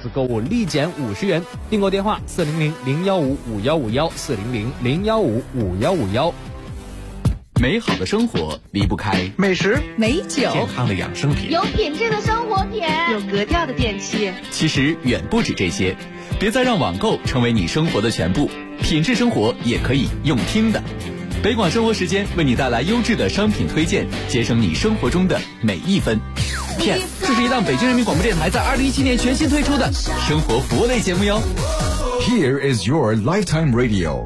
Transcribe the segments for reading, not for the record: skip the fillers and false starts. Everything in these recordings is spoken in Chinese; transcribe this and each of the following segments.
次购物立减50元。订购电话400-015-5151，400-015-5151。 美好的生活离不开美食、 美酒、 健康的养生品， 有品质的生活品， 有格调的电器。 其实远不止这些，别再让网购成为你生活的全部，品质生活也可以用听的。北广生活时间为你带来优质的商品推荐，节省你生活中的每一分。片，这是一档北京人民广播电台在2017年全新推出的生活服务类节目哟。 Here is your lifetime radio。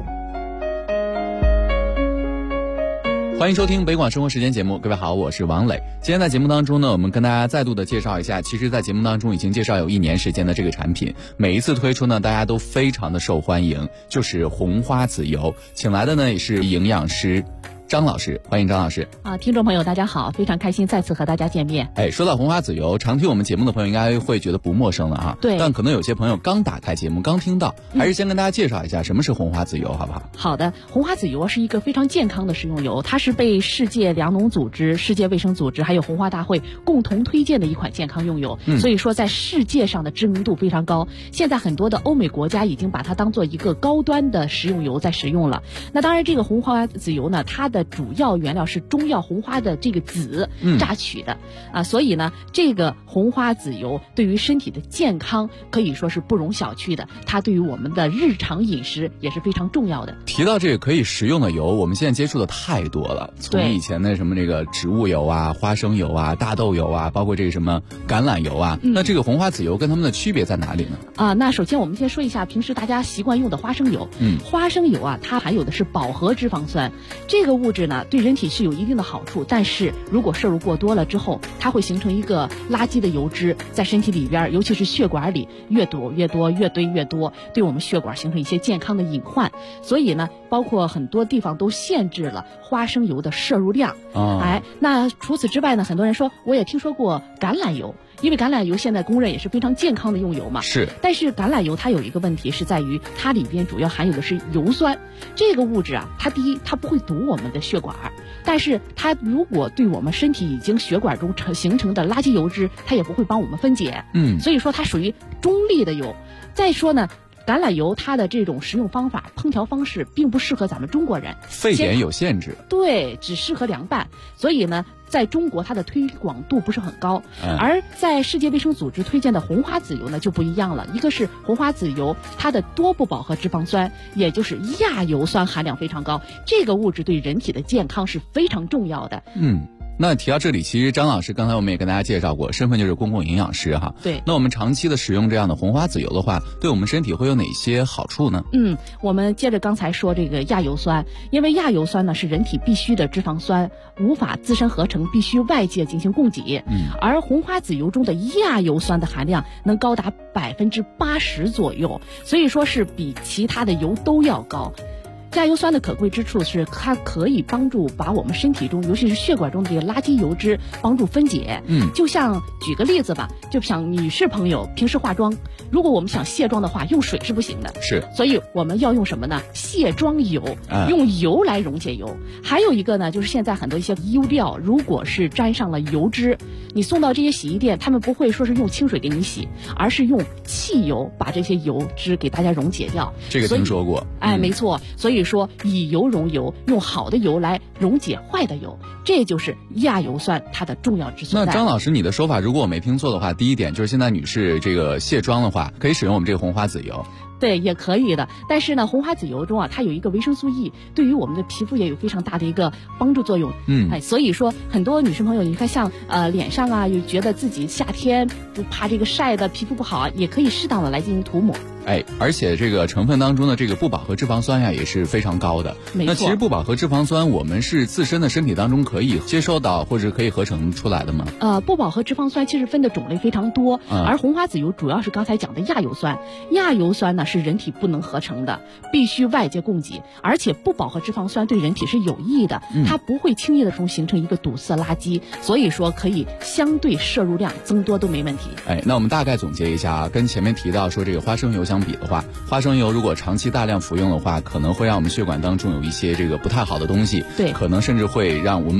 欢迎收听北广生活时间节目，各位好，我是王磊。今天在节目当中呢，我们跟大家再度的介绍一下，其实在节目当中已经介绍有1年时间的这个产品，每一次推出呢，大家都非常的受欢迎，就是红花籽油。请来的呢也是营养师张老师，欢迎张老师。 听众朋友大家好，非常开心再次和大家见面。 说到红花籽油，常听我们节目的朋友应该会觉得不陌生了哈。 对。 但可能有些朋友刚打开节目，刚听到，还是先跟大家介绍一下什么是红花籽油，好不好？ 好的，红花籽油是一个非常健康的食用油，它是被世界粮农组织、世界卫生组织还有红花大会共同推荐的一款健康用油，所以说在世界上的知名度非常高。现在很多的欧美国家已经把它当做一个高端的食用油在使用了。那当然，这个红花籽油呢，它的主要原料是中药红花的这个籽榨取的所以呢，这个红花籽油对于身体的健康可以说是不容小觑的，它对于我们的日常饮食也是非常重要的。 提到这个可以食用的油，我们现在接触的太多了，从以前的什么这个植物油啊、花生油啊、大豆油啊，包括这个什么橄榄油啊，那这个红花籽油跟它们的区别在哪里呢？ 那首先我们先说一下平时大家习惯用的花生油。花生油它含有的是饱和脂肪酸，这个物质呢对人体是有一定的好处，但是如果摄入过多了之后，它会形成一个垃圾的油脂在身体里边，尤其是血管里越躲越多，越堆越多，对我们血管形成一些健康的隐患。所以呢，包括很多地方都限制了花生油的摄入量。那除此之外呢，很多人说我也听说过橄榄油，因为橄榄油现在公认也是非常健康的用油嘛。 是。 但是橄榄油它有一个问题是在于它里边主要含有的是油酸，这个物质它第一它不会堵我们的血管，但是它如果对我们身体已经血管中形成的垃圾油脂，它也不会帮我们分解。所以说它属于中立的油。再说呢，橄榄油它的这种食用方法、烹调方式并不适合咱们中国人， 沸点有限制。 对，只适合凉拌。所以呢，在中国它的推广度不是很高。而在世界卫生组织推荐的红花籽油呢就不一样了，一个是红花籽油它的多不饱和脂肪酸，也就是亚油酸含量非常高，这个物质对人体的健康是非常重要的。 那提到这里，其实张老师刚才我们也跟大家介绍过，身份就是公共营养师哈。 对。 那我们长期的使用这样的红花籽油的话，对我们身体会有哪些好处呢？ 我们接着刚才说这个亚油酸，因为亚油酸呢是人体必需的脂肪酸，无法自身合成，必须外界进行供给。而红花籽油中的亚油酸的含量能高达80%左右，所以说是比其他的油都要高。亚油酸的可贵之处是它可以帮助把我们身体中尤其是血管中的这个垃圾油脂帮助分解。就像举个例子吧，就像女士朋友平时化妆，如果我们想卸妆的话，用水是不行的， 是， 所以我们要用什么呢？卸妆油，用油来溶解油。还有一个呢，就是现在很多一些衣料，如果是沾上了油脂，你送到这些洗衣店，他们不会说是用清水给你洗，而是用汽油把这些油脂给大家溶解掉。 这个听说过。 没错。所以说以油溶油，用好的油来溶解坏的油，这就是亚油酸它的重要之所在。 那张老师，你的说法如果我没听错的话，第一点就是现在女士这个卸妆的话，可以使用我们这个红花籽油。 对，也可以的。但是呢，红花籽油中它有一个维生素 E， 对于我们的皮肤也有非常大的一个帮助作用。所以说很多女生朋友，你看像脸上又觉得自己夏天就怕这个晒的皮肤不好，也可以适当的来进行涂抹。 而且这个成分当中的这个不饱和脂肪酸也是非常高的。 没错。 那其实不饱和脂肪酸我们是自身的身体当中可以接收到或者可以合成出来的吗？ 不饱和脂肪酸其实分的种类非常多，而红花籽油主要是刚才讲的亚油酸。亚油酸呢是人体不能合成的，必须外界供给，而且不饱和脂肪酸对人体是有益的，它不会轻易的形成一个堵塞垃圾，所以说可以相对摄入量增多都没问题。 那我们大概总结一下跟前面提到说这个花生油相比的话，花生油如果长期大量服用的话，可能会让我们血管当中有一些这个不太好的东西， 对， 可能甚至会让我们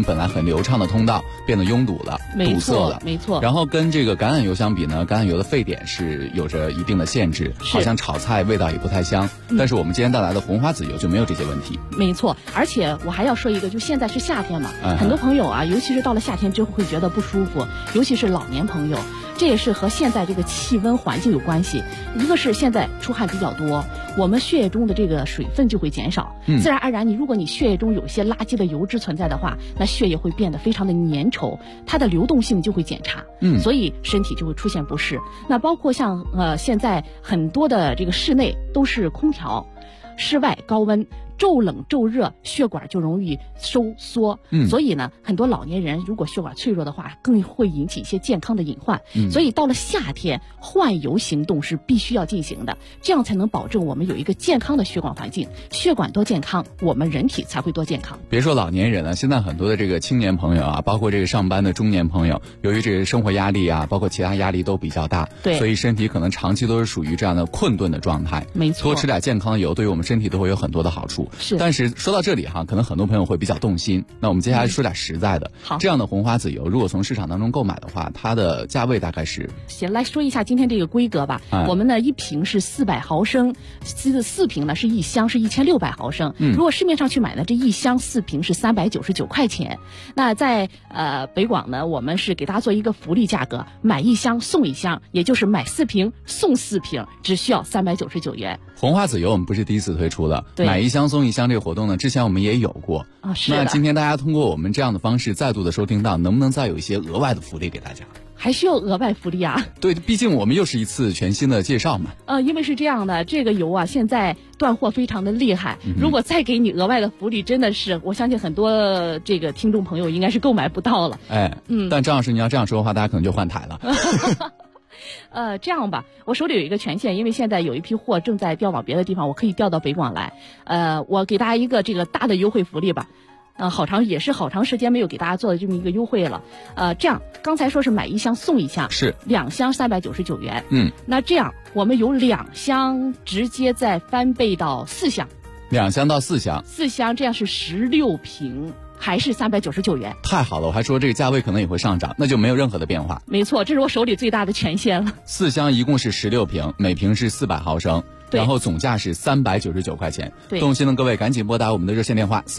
本来很流畅的通道变得拥堵了、堵塞了。 没错。 然后跟这个橄榄油相比呢，橄榄油的沸点是有着一定的限制，好像炒菜味道也不太香。但是我们今天带来的红花籽油就没有这些问题。 没错，而且我还要说一个，就现在是夏天嘛，很多朋友啊，尤其是到了夏天就会觉得不舒服，尤其是老年朋友。这也是和现在这个气温环境有关系。一个是现在出汗比较多，我们血液中的这个水分就会减少，自然而然如果你血液中有一些垃圾的油脂存在的话，那血液会变得非常的粘稠，它的流动性就会减差，所以身体就会出现不适。那包括像现在很多的这个室内都是空调，室外高温，骤冷骤热，血管就容易收缩，所以呢，很多老年人如果血管脆弱的话，更会引起一些健康的隐患。所以到了夏天，换油行动是必须要进行的，这样才能保证我们有一个健康的血管环境。血管多健康，我们人体才会多健康。 别说老年人了，现在很多的这个青年朋友啊，包括这个上班的中年朋友，由于这个生活压力啊，包括其他压力都比较大， 对， 所以身体可能长期都是属于这样的困顿的状态。 没错， 多吃点健康的油，对于我们身体都会有很多的好处。 是， 但是说到这里哈，可能很多朋友会比较动心。那我们接下来说点实在的。 好， 这样的红花籽油，如果从市场当中购买的话，它的价位大概是？ 行，来说一下今天这个规格吧。我们呢，一瓶是400毫升，4瓶呢是一箱是1600毫升。如果市面上去买呢，这一箱4瓶是399块钱。那在北广呢，我们是给大家做一个福利价格，买一箱送一箱，也就是买4瓶送4瓶，只需要399元。 红花籽油我们不是第一次推出的，买一箱送一箱这个活动呢，之前我们也有过啊。是的。 那今天大家通过我们这样的方式再度的收听到，能不能再有一些额外的福利给大家？ 还需要额外福利啊？对， 毕竟我们又是一次全新的介绍嘛。 因为是这样的，这个油啊现在断货非常的厉害，如果再给你额外的福利，真的是我相信很多这个听众朋友应该是购买不到了。 但张老师你要这样说的话，大家可能就换台了。 这样吧，我手里有一个权限，因为现在有一批货正在调往别的地方，我可以调到北广来。我给大家一个这个大的优惠福利吧。好长时间没有给大家做的这么一个优惠了。这样刚才说是买一箱送一箱，是2箱399元。那这样我们有2箱直接再翻倍到4箱，2箱到4箱，4箱这样是16瓶。还是399元，太好了！我还说这个价位可能也会上涨，那就没有任何的变化。没错，这是我手里最大的权限了。4箱一共是16瓶，每瓶是400毫升，然后总价是399块钱。动心的各位赶紧拨打我们的热线电话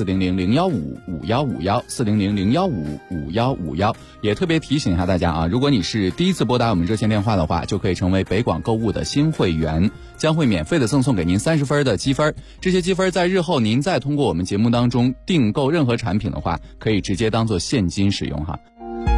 400-015-5151，400-015-5151。也特别提醒一下大家啊，如果你是第一次拨打我们热线电话的话，就可以成为北广购物的新会员，将会免费的赠送给您30分的积分。这些积分在日后您再通过我们节目当中订购任何产品的话，可以直接当做现金使用哈。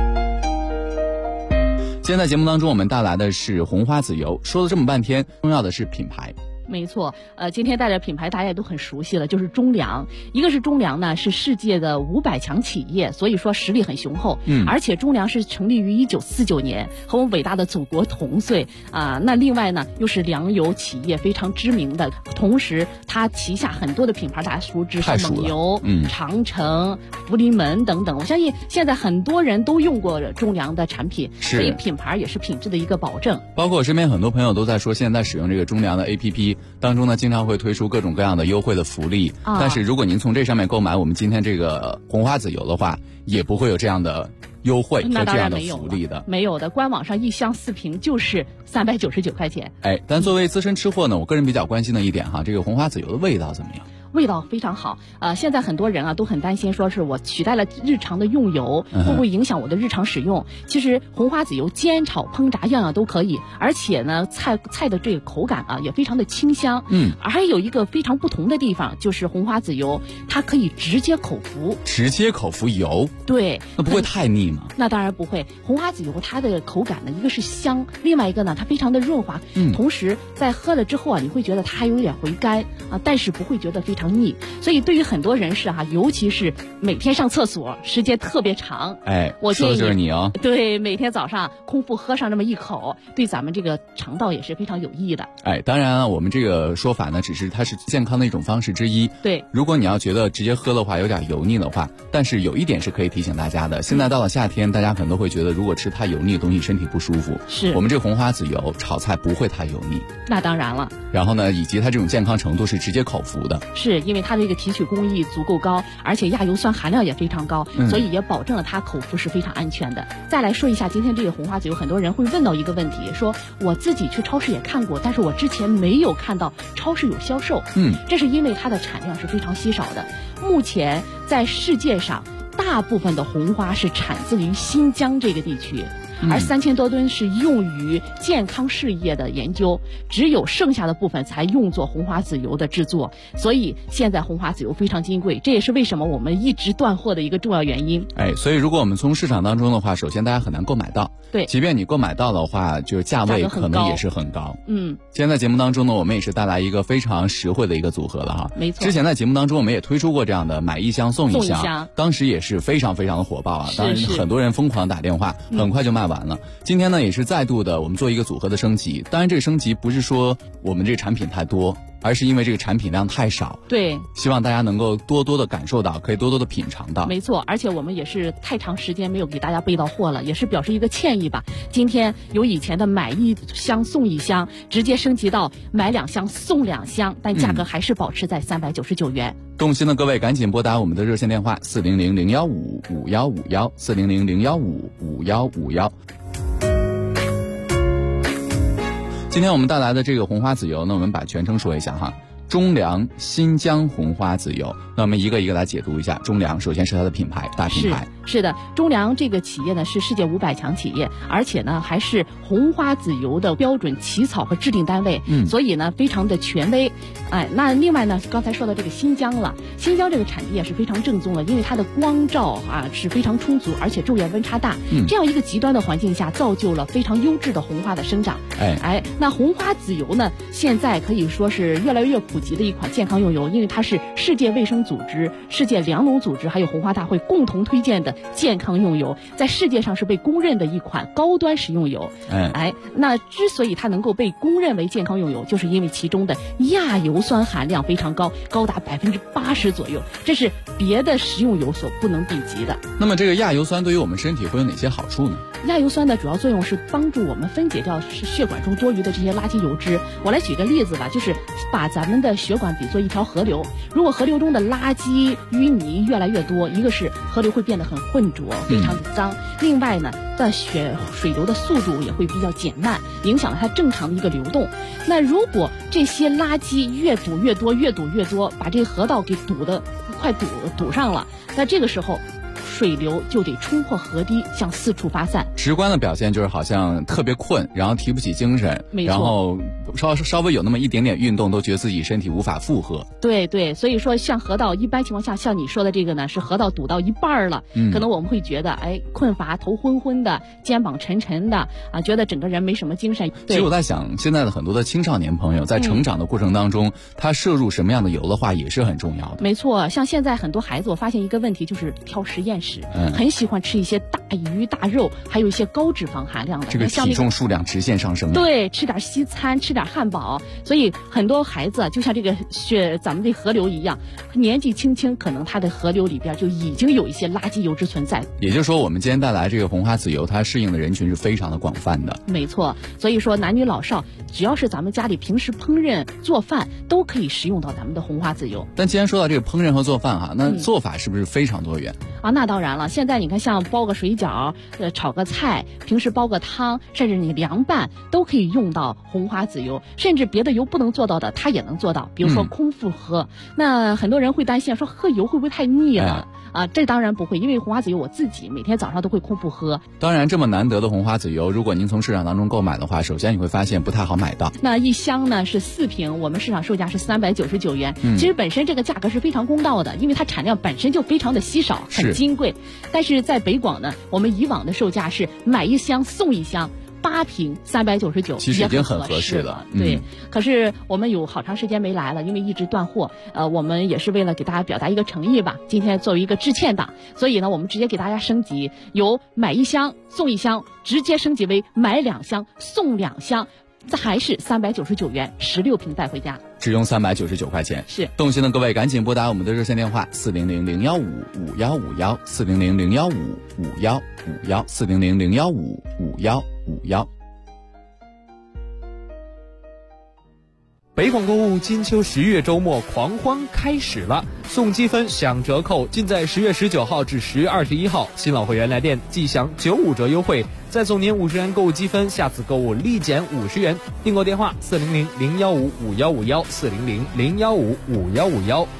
今天在节目当中我们带来的是红花籽油，说了这么半天，重要的是品牌。没错，今天带着品牌大家也都很熟悉了，就是中粮。一个是中粮呢，是世界的500强企业，所以说实力很雄厚。而且中粮是成立于1949年，和我们伟大的祖国同岁啊。那另外呢，又是粮油企业非常知名的，同时它旗下很多的品牌大家熟知，是蒙牛、长城、福临门等等。我相信现在很多人都用过中粮的产品，所以品牌也是品质的一个保证。包括我身边很多朋友都在说，现在使用这个中粮的 APP。当中呢，经常会推出各种各样的优惠的福利，但是如果您从这上面购买我们今天这个红花籽油的话，也不会有这样的优惠和这样的福利的。没有的，官网上一箱4瓶就是399块钱。但作为资深吃货呢，我个人比较关心的一点哈，这个红花籽油的味道怎么样？味道非常好。现在很多人啊都很担心，说是我取代了日常的用油，会不会影响我的日常使用？其实红花籽油煎炒烹炸样样都可以，而且呢菜的这个口感啊也非常的清香。还有一个非常不同的地方，就是红花籽油它可以直接口服。直接口服油？对。那不会太腻吗？那当然不会。红花籽油它的口感呢，一个是香，另外一个呢它非常的润滑。同时在喝了之后啊，你会觉得它还有点回甘啊，但是不会觉得非常腻。所以对于很多人士哈，尤其是每天上厕所时间特别长，我建议说的就是你哦。对，每天早上空腹喝上这么一口，对咱们这个肠道也是非常有益的。当然我们这个说法呢，只是它是健康的一种方式之一。对，如果你要觉得直接喝的话有点油腻的话，但是有一点是可以提醒大家的，现在到了夏天，大家可能都会觉得如果吃太油腻的东西身体不舒服。是，我们这个红花籽油炒菜不会太油腻。那当然了。然后呢，以及它这种健康程度是直接口服的。是。 是因为它的这个提取工艺足够高，而且亚油酸含量也非常高，所以也保证了它口服是非常安全的。再来说一下今天这个红花籽油，很多人会问到一个问题，说我自己去超市也看过，但是我之前没有看到超市有销售。这是因为它的产量是非常稀少的。目前在世界上，大部分的红花是产自于新疆这个地区。而3000多吨是用于健康事业的研究，只有剩下的部分才用作红花籽油的制作，所以现在红花籽油非常金贵，这也是为什么我们一直断货的一个重要原因。 所以如果我们从市场当中的话，首先大家很难购买到， 对， 即便你购买到的话，就是价位可能也是很高。今天在节目当中呢，我们也是带来一个非常实惠的一个组合了哈。 没错， 之前在节目当中我们也推出过这样的买一箱送一箱，当时也是非常非常的火爆啊，当然很多人疯狂打电话，很快就卖完了。今天呢也是再度的我们做一个组合的升级，当然这个升级不是说我们这个产品太多，而是因为这个产品量太少， 对， 希望大家能够多多的感受到，可以多多的品尝到。 没错，而且我们也是太长时间没有给大家备到货了，也是表示一个歉意吧。今天由以前的买一箱送一箱，直接升级到买2箱送2箱，但价格还是保持在399元。 动心的各位赶紧拨打我们的热线电话400-015-5151，400-015-5151。今天我们带来的这个红花籽油呢，我们把全称说一下哈，中粮新疆红花籽油。那我们一个一个来解读一下。中粮首先是它的品牌，大品牌。 是的，中粮这个企业呢是世界500强企业，而且呢还是红花籽油的标准起草和制定单位，所以呢非常的权威。那另外呢，刚才说到这个新疆了，新疆这个产地也是非常正宗的，因为它的光照是非常充足，而且昼夜温差大，这样一个极端的环境下，造就了非常优质的红花的生长。那红花籽油呢，现在可以说是越来越普及的一款健康用油，因为它是世界卫生组织、世界粮农组织还有红花大会共同推荐的健康用油，在世界上是被公认的一款高端食用油。那之所以它能够被公认为健康用油，就是因为其中的亚油酸含量非常高，高达80%左右，这是别的食用油所不能比及的。 那么这个亚油酸对于我们身体会有哪些好处呢？ 亚油酸的主要作用是帮助我们分解掉血管中多余的这些垃圾油脂。我来举个例子吧，就是把咱们的血管比作一条河流，如果河流中的垃圾淤泥越来越多，一个是河流会变得很浑浊，非常的脏，另外呢水流的速度也会比较减慢，影响了它正常的一个流动。那如果这些垃圾越堵越多，把这个河道给快堵上了，那这个时候水流就得冲破河堤，向四处发散。 直观的表现就是好像特别困，然后提不起精神，然后稍微有那么一点点运动，都觉得自己身体无法负荷。 对，所以说像河道一般情况下，像你说的这个呢，是河道堵到一半了，可能我们会觉得困乏、头昏昏的、肩膀沉沉的觉得整个人没什么精神。 其实我在想，现在的很多的青少年朋友在成长的过程当中，他摄入什么样的油的话也是很重要的。 没错，像现在很多孩子，我发现一个问题就是挑实验室，很喜欢吃一些大鱼大肉，还有一些高脂肪含量的， 这个体重数量直线上升。 对，吃点西餐，吃点汉堡，所以很多孩子就像这个咱们这河流一样，年纪轻轻，可能他的河流里边就已经有一些垃圾油脂存在。 也就是说，我们今天带来这个红花籽油，它适应的人群是非常的广泛的。 没错，所以说男女老少，只要是咱们家里平时烹饪做饭，都可以食用到咱们的红花籽油。 但既然说到这个烹饪和做饭哈，那做法是不是非常多元？ 那当然了，现在你看像包个水饺，炒个菜，平时煲个汤，甚至你凉拌都可以用到红花籽油，甚至别的油不能做到的，它也能做到。比如说空腹喝，那很多人会担心说喝油会不会太腻了？这当然不会，因为红花籽油我自己每天早上都会空腹喝。 当然，这么难得的红花籽油，如果您从市场当中购买的话，首先你会发现不太好买到。 那一箱呢是4瓶，我们市场售价是399元。其实本身这个价格是非常公道的，因为它产量本身就非常的稀少，很金贵。但是在北广呢，我们以往的售价是买1箱送1箱。8瓶399， 其实已经很合适了。 对，可是我们有好长时间没来了，因为一直断货。我们也是为了给大家表达一个诚意吧，今天作为一个致歉档，所以呢，我们直接给大家升级，由买1箱送1箱，直接升级为买2箱送2箱，这还是399元，16瓶带回家。 只用399块钱。 是， 动心的各位赶紧拨打我们的热线电话400-015-5151，400-015-5151，400-015-5151。 北广购物金秋10月周末狂欢开始了，送积分享折扣，尽在10月19号至10月21号。新老会员来电即享95折优惠，再送您50元购物积分，下次购物立减50元。订购电话400-015-5151，400-015-5151。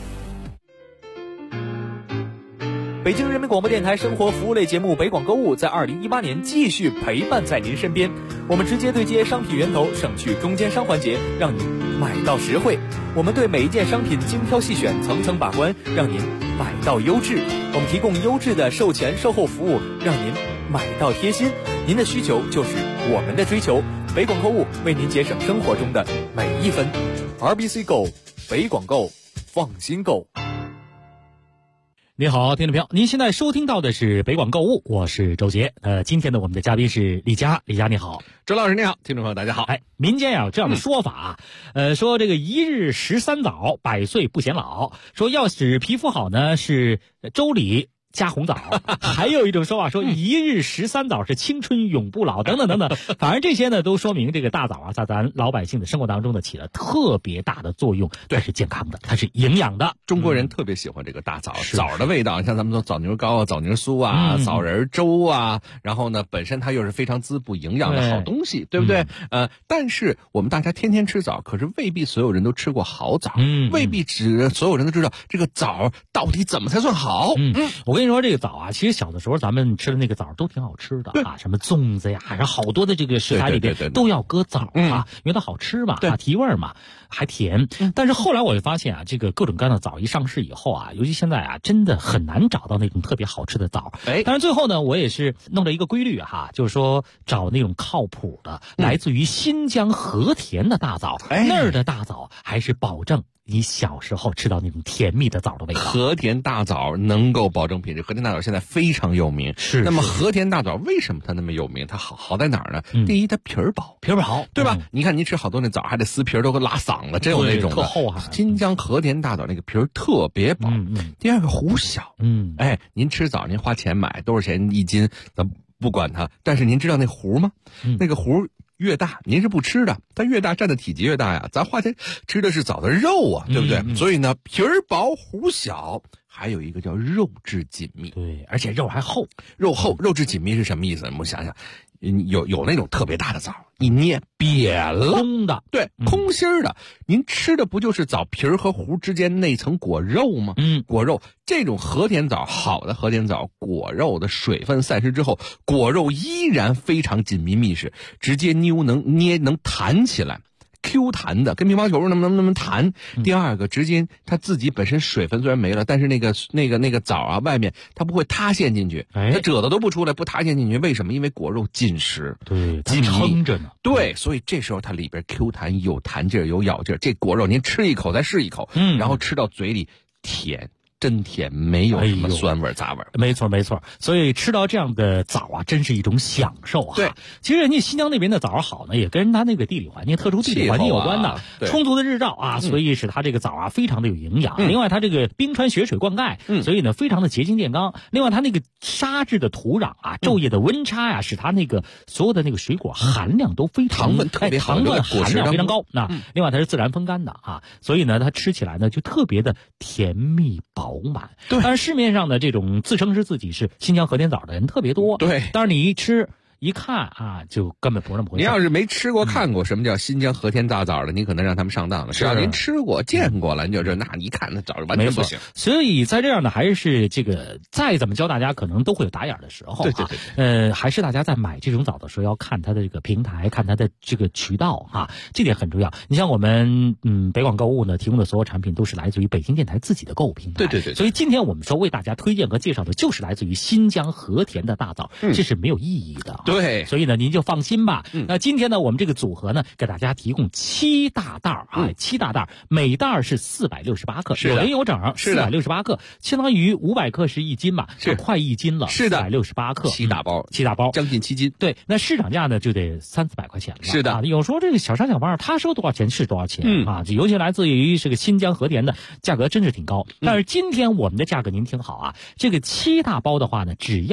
北京人民广播电台生活服务类节目北广购物在2018年继续陪伴在您身边。我们直接对接商品源头，省去中间商环节，让你买到实惠。我们对每一件商品精挑细选，层层把关，让您买到优质。我们提供优质的售前售后服务，让您买到贴心。您的需求就是我们的追求，北广购物为您节省生活中的每一分。RBC Go， 北广购，放心购。 你好，听众朋友，您现在收听到的是北广购物，我是周杰。今天呢，我们的嘉宾是李佳，李佳你好。 周老师你好，听众朋友大家好。 民间有这样的说法说这个一日13枣，百岁不显老。说要使皮肤好呢，是粥里加红枣。还有一种说法说一日13枣是青春永不老，等等等等。反正这些呢都说明这个大枣啊，在咱老百姓的生活当中呢起了特别大的作用。它是健康的，它是营养的。 中国人特别喜欢这个大枣，枣的味道，像咱们说枣泥糕啊、枣泥酥啊、枣仁粥啊，然后呢本身它又是非常滋补营养的好东西，对不对？但是我们大家天天吃枣，可是未必所有人都吃过好枣，未必所有人都知道这个枣到底怎么才算好。 我跟你说这个枣啊，其实小的时候咱们吃的那个枣都挺好吃的啊，什么粽子呀，还是好多的这个食材里边都要搁枣啊，因为它好吃嘛，提味嘛，还甜。但是后来我就发现啊，这个各种各样的枣一上市以后啊，尤其现在啊，真的很难找到那种特别好吃的枣。但是最后呢，我也是弄了一个规律哈，就是说找那种靠谱的，来自于新疆和田的大枣，那儿的大枣还是保证你小时候吃到那种甜蜜的枣的味道。 和田大枣能够保证品质，和田大枣现在非常有名。 是。 那么和田大枣为什么它那么有名？它好在哪儿呢？第一，它皮儿薄， 皮儿薄， 对吧？你看您吃好多那枣还得撕皮儿，都拉嗓子，真有那种的。 特厚啊！ 新疆和田大枣那个皮儿特别薄。第二个核小。您吃枣您花钱买多少钱一斤，咱不管它，但是您知道那核吗？那个核越大，您是不吃的，它越大占的体积越大呀。咱花钱吃的是枣的肉啊，对不对？所以呢，皮儿薄核小，还有一个叫肉质紧密。 对，而且肉还厚， 肉厚，肉质紧密是什么意思？我们想想，有那种特别大的枣，一捏扁了， 空的， 对，空心儿的。您吃的不就是枣皮儿和核之间那层果肉吗？果肉这种和田枣，好的和田枣，果肉的水分散失之后，果肉依然非常紧密密实，直接能弹起来。Q 弹的，跟乒乓球那么弹。第二个，直接它自己本身水分虽然没了，但是那个枣啊，外面它不会塌陷进去，它褶子都不出来，不塌陷进去。为什么？因为果肉紧实， 对， 紧撑着呢。 对，所以这时候它里边 Q 弹，有弹劲儿，有咬劲儿。这果肉您吃一口再试一口，然后吃到嘴里甜。真甜，没有什么酸味杂味。 没错，所以吃到这样的枣啊，真是一种享受啊。 对， 其实人家新疆那边的枣好呢，也跟它那个地理环境、特殊地理环境有关的。充足的日照啊，所以使它这个枣啊非常的有营养。另外，它这个冰川雪水灌溉，所以呢非常的洁净健康。另外，它那个沙质的土壤啊，昼夜的温差呀，使它那个所有的那个水果含量都非常糖分特别好， 糖分含量非常高。另外它是自然风干的啊，所以呢它吃起来呢就特别的甜蜜饱满。 对， 但是市面上的这种自称是自己是新疆和田枣的人特别多。 对， 但是你一吃一看啊，就根本不是那么回事。 您要是没吃过、看过什么叫新疆和田大枣的，您可能让他们上当了。只要您吃过、见过了，你就知道，那你一看那枣完全不行。 所以在这样的还是这个再怎么教大家，可能都会有打眼的时候。 对。 还是大家在买这种枣的时候要看它的这个平台，看它的这个渠道啊，这点很重要。你像我们北广购物呢提供的所有产品都是来自于北京电台自己的购物平台。 对。 所以今天我们说为大家推荐和介绍的就是来自于新疆和田的大枣，这是没有意义的。 对， 所以呢，您就放心吧。那今天呢，我们这个组合呢，给大家提供7大袋啊，7大袋，每袋是468克，有零有整，468克，相当于500克是1斤吧，是快1斤了， 是的 ，468克 ，7大包，将近7斤。 对，那市场价呢就得300-400块钱了。 是的， 有时候这个小商小贩他收多少钱是多少钱啊，尤其来自于这个新疆和田的价格真是挺高。但是今天我们的价格您听好啊，这个7大包的话呢，只要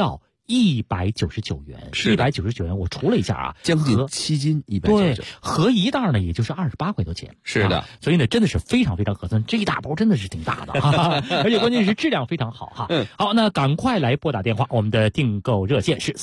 199元，199元，我除了一下啊， 将近7斤199， 对，合一袋呢也就是28块多钱， 是的， 所以呢真的是非常非常合算，这一大包真的是挺大的，而且关键是质量非常好哈。好，那赶快来拨打电话，我们的订购热线是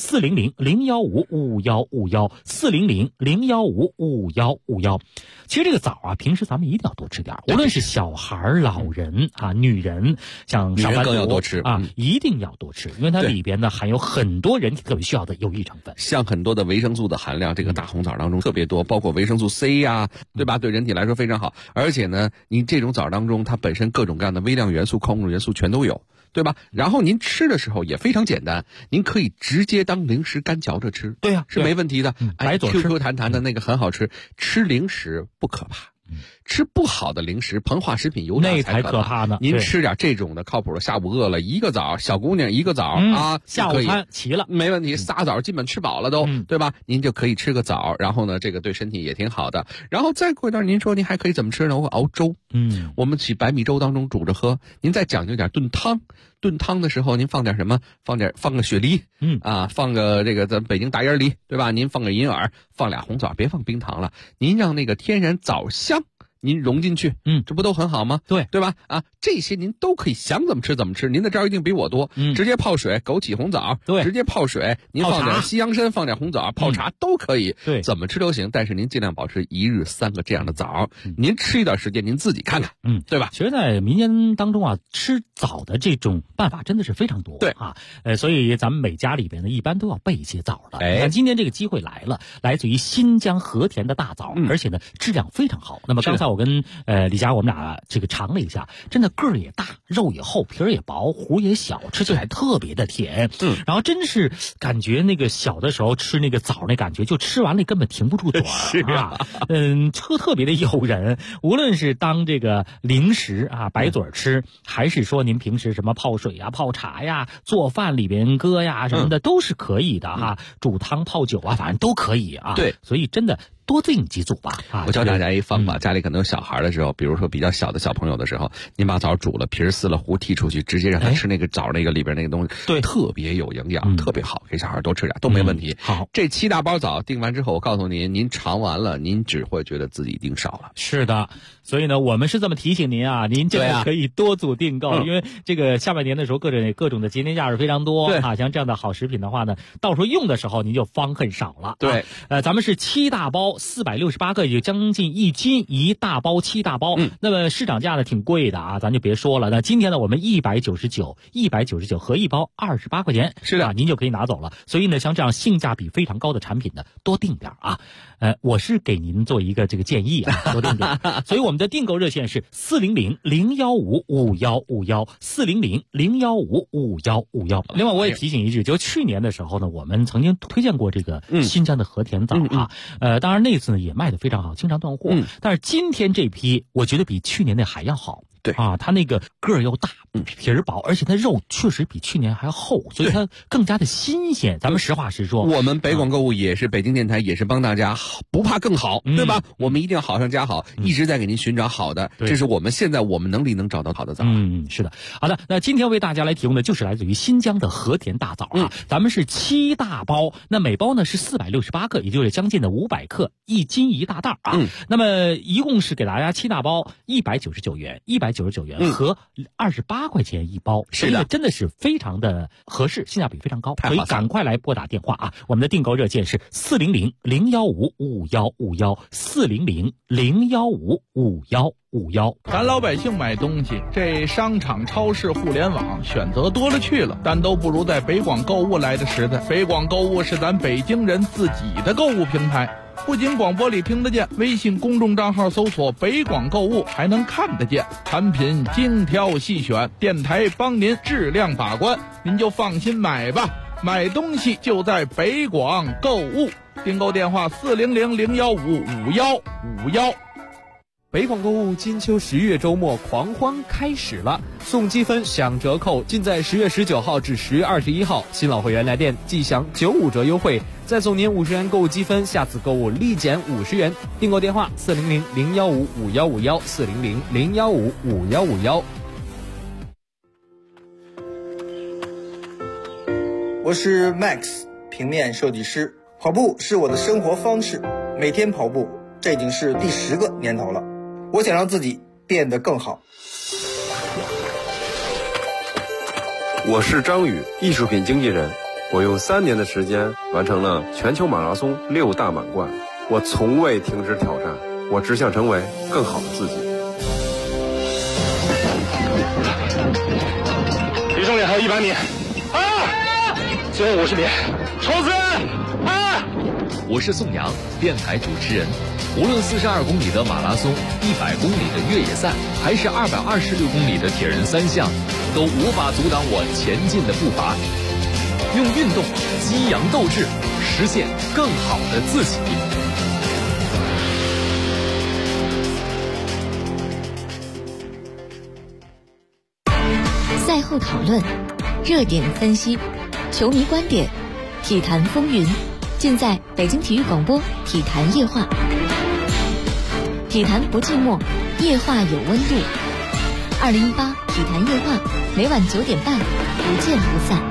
400-015-5151，400-015-5151。其实这个枣啊，平时咱们一定要多吃点，无论是小孩、老人啊、女人，像上班族更要多吃啊，一定要多吃，因为它里边呢含有很多人体特别需要的有益成分， 像很多的维生素的含量，这个大红枣当中特别多，包括维生素 C 呀，对吧？对人体来说非常好，而且呢，您这种枣当中它本身各种各样的微量元素、矿物元素全都有。对吧？然后您吃的时候也非常简单，您可以直接当零食干嚼着吃， 对呀， 是没问题的。 白嘴吃 ，QQ 弹弹的那个很好吃。吃零食不可怕，吃不好的零食、膨化食品、油炸才可怕呢。 您吃点这种的靠谱的，下午饿了一个枣，小姑娘一个枣啊， 下午餐齐了， 没问题。仨枣基本吃饱了都，对吧？您就可以吃个枣，然后呢，这个对身体也挺好的。然后再过一段，您说您还可以怎么吃呢？我熬粥，我们起白米粥当中煮着喝。您再讲究点炖汤。炖汤的时候，您放点什么？放个雪梨，放个这个咱北京大烟梨，对吧？您放个银耳，放俩红枣，别放冰糖了。您让那个天然枣香您融进去，这不都很好吗？对吧？啊，这些您都可以想怎么吃怎么吃。您的招一定比我多，直接泡水，枸杞红枣，对，直接泡水，您放点西洋参，放点红枣，泡茶都可以，对，怎么吃都行。但是您尽量保持1日3个这样的枣，您吃一段时间，您自己看看，对吧？ 其实，在民间当中啊，吃枣的这种办法真的是非常多，对啊，所以咱们每家里边呢，一般都要备一些枣的。那今天这个机会来了，来自于新疆和田的大枣，而且呢质量非常好。那么刚才我跟李佳我们俩这个尝了一下，真的个儿也大，肉也厚，皮儿也薄，核也小，吃起来特别的甜。然后真是感觉那个小的时候吃那个枣那感觉，就吃完了根本停不住嘴啊，特别的诱人。无论是当这个零食啊白嘴吃，还是说您平时什么泡水呀、泡茶呀、做饭里边搁呀什么的，都是可以的哈。煮汤泡酒啊，反正都可以啊。对，所以真的多订几组吧。 我教大家一方法，家里可能有小孩的时候，比如说比较小的小朋友的时候，您把枣煮了，皮儿撕了，核剔出去，直接让他吃那个枣那个里边那个东西，对，特别有营养，特别好，给小孩多吃点都没问题。好，这7大包枣订完之后，我告诉您，您尝完了，您只会觉得自己订少了。 是的，所以呢，我们是这么提醒您啊，您这个可以多组订购，因为这个下半年的时候，各种的节年假日非常多啊，像这样的好食品的话呢，到时候用的时候您就方恨少了。对，咱们是7大包468个，也就将近1斤1大包7大包。那么市场价呢挺贵的啊，咱就别说了。那今天呢，我们199合一包28块钱，是的，您就可以拿走了。所以呢，像这样性价比非常高的产品呢，多订点啊。我是给您做一个这个建议啊，多订点。所以我们的订购热线是400-015-5151，400-015-5151。另外我也提醒一句，就去年的时候呢，我们曾经推荐过这个新疆的和田枣啊，当然那次呢也卖得非常好，经常断货。但是今天这批我觉得比去年那还要好。对啊，它那个个儿又大，皮儿薄，而且它肉确实比去年还厚，所以它更加的新鲜。咱们实话实说， 我们北广购物也是北京电台，也是帮大家不怕更好，对吧？我们一定要好上加好，一直在给您寻找好的，这是我们现在我们能力能找到好的枣。 是的。好的，那今天为大家来提供的就是来自于新疆的和田大枣啊，咱们是7大包，那每包呢是468个，也就是将近的500克，1斤1大袋啊。那么一共是给大家7大包199元和28块钱一包，是的，真的是非常的合适，性价比非常高，所以赶快来拨打电话啊！我们的订购热线是400-015-5151，400-015-5151。 咱老百姓买东西，这商场、超市、互联网选择多了去了，但都不如在北广购物来的实在。北广购物是咱北京人自己的购物平台。不仅广播里听得见，微信公众账号搜索北广购物还能看得见，产品精挑细选，电台帮您质量把关，您就放心买吧。买东西就在北广购物，订购电话400-015-5151。 北广购物金秋10月周末狂欢开始了，送积分享折扣，尽在10月19号至10月21号。新老会员来电即享95折优惠，再送您50元购物积分，下次购物立减50元。订购电话400-015-5151，400-015-5151。 我是 Max， 平面设计师。跑步是我的生活方式，每天跑步，这已经是第10个年头了。我想让自己变得更好。 我是张宇，艺术品经纪人。我用3年的时间完成了全球马拉松6大满贯。我从未停止挑战，我只想成为更好的自己。 离终点还有100米，最后50米，冲刺！ 我是宋阳，电台主持人。无论42公里的马拉松、100公里的越野赛，还是226公里的铁人3项，都无法阻挡我前进的步伐。用运动激扬斗志，实现更好的自己。 赛后讨论，热点分析，球迷观点，体坛风云，尽在北京体育广播体坛夜话。体坛不寂寞，夜话有温度。2018体坛夜话，每晚9点半，不见不散。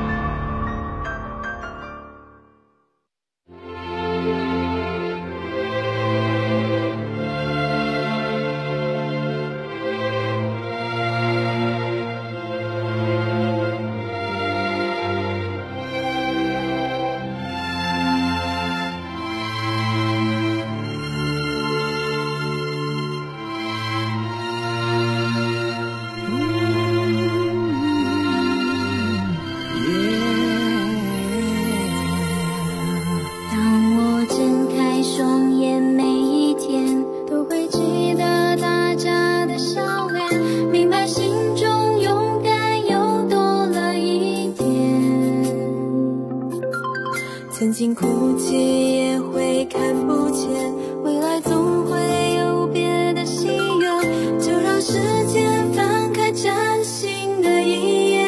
曾经哭泣也会看不见，未来总会有别的心愿，就让时间翻开崭新的一页。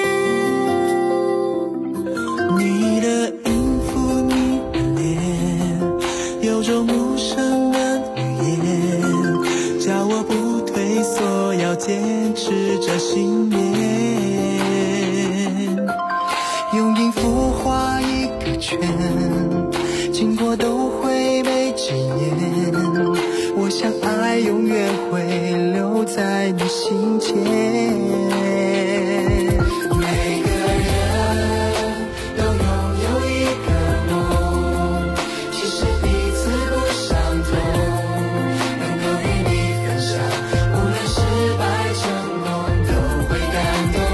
你的音符，你的脸，有种陌生的语言，叫我不退缩，要坚持着信念。用音符画一个圈，经过都会被纪念。我想爱永远会留在你心间。每个人都拥有一个梦，其实彼此不相同，能够与你分享，无论失败成功都会感动。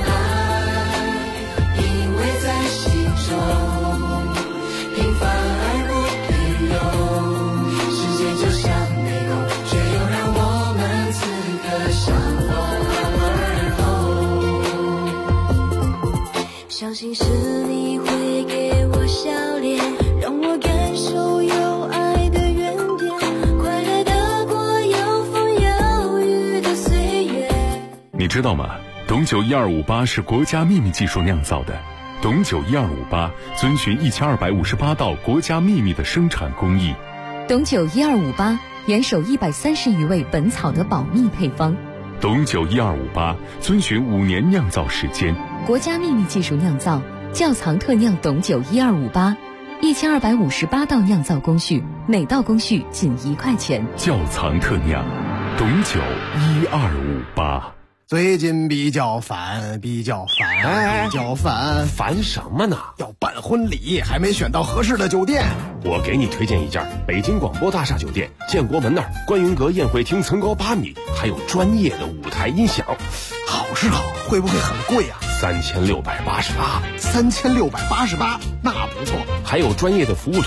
爱因为在心中平凡而不平庸，时间就像迷宫，却又让我们此刻相逢而后。 相信是你会给我笑脸，让我感受有爱的原点，快乐的过有风有雨的岁月。 你知道吗？董酒1258是国家秘密技术酿造的。董酒1258遵循1258道国家秘密的生产工艺。 董酒1258严守130余味本草的保密配方。 董酒1258遵循5年酿造时间。 国家秘密技术酿造，窖藏特酿董酒1258，1258道酿造工序，每道工序仅1块钱。 窖藏特酿，董酒1258。 最近比较烦， 烦什么呢？ 要办婚礼，还没选到合适的酒店。 我给你推荐一家北京广播大厦酒店，建国门那儿观云阁宴会厅层高8米，还有专业的舞台音响。 好是好，会不会很贵啊 ？3688， 那不错。 还有专业的服务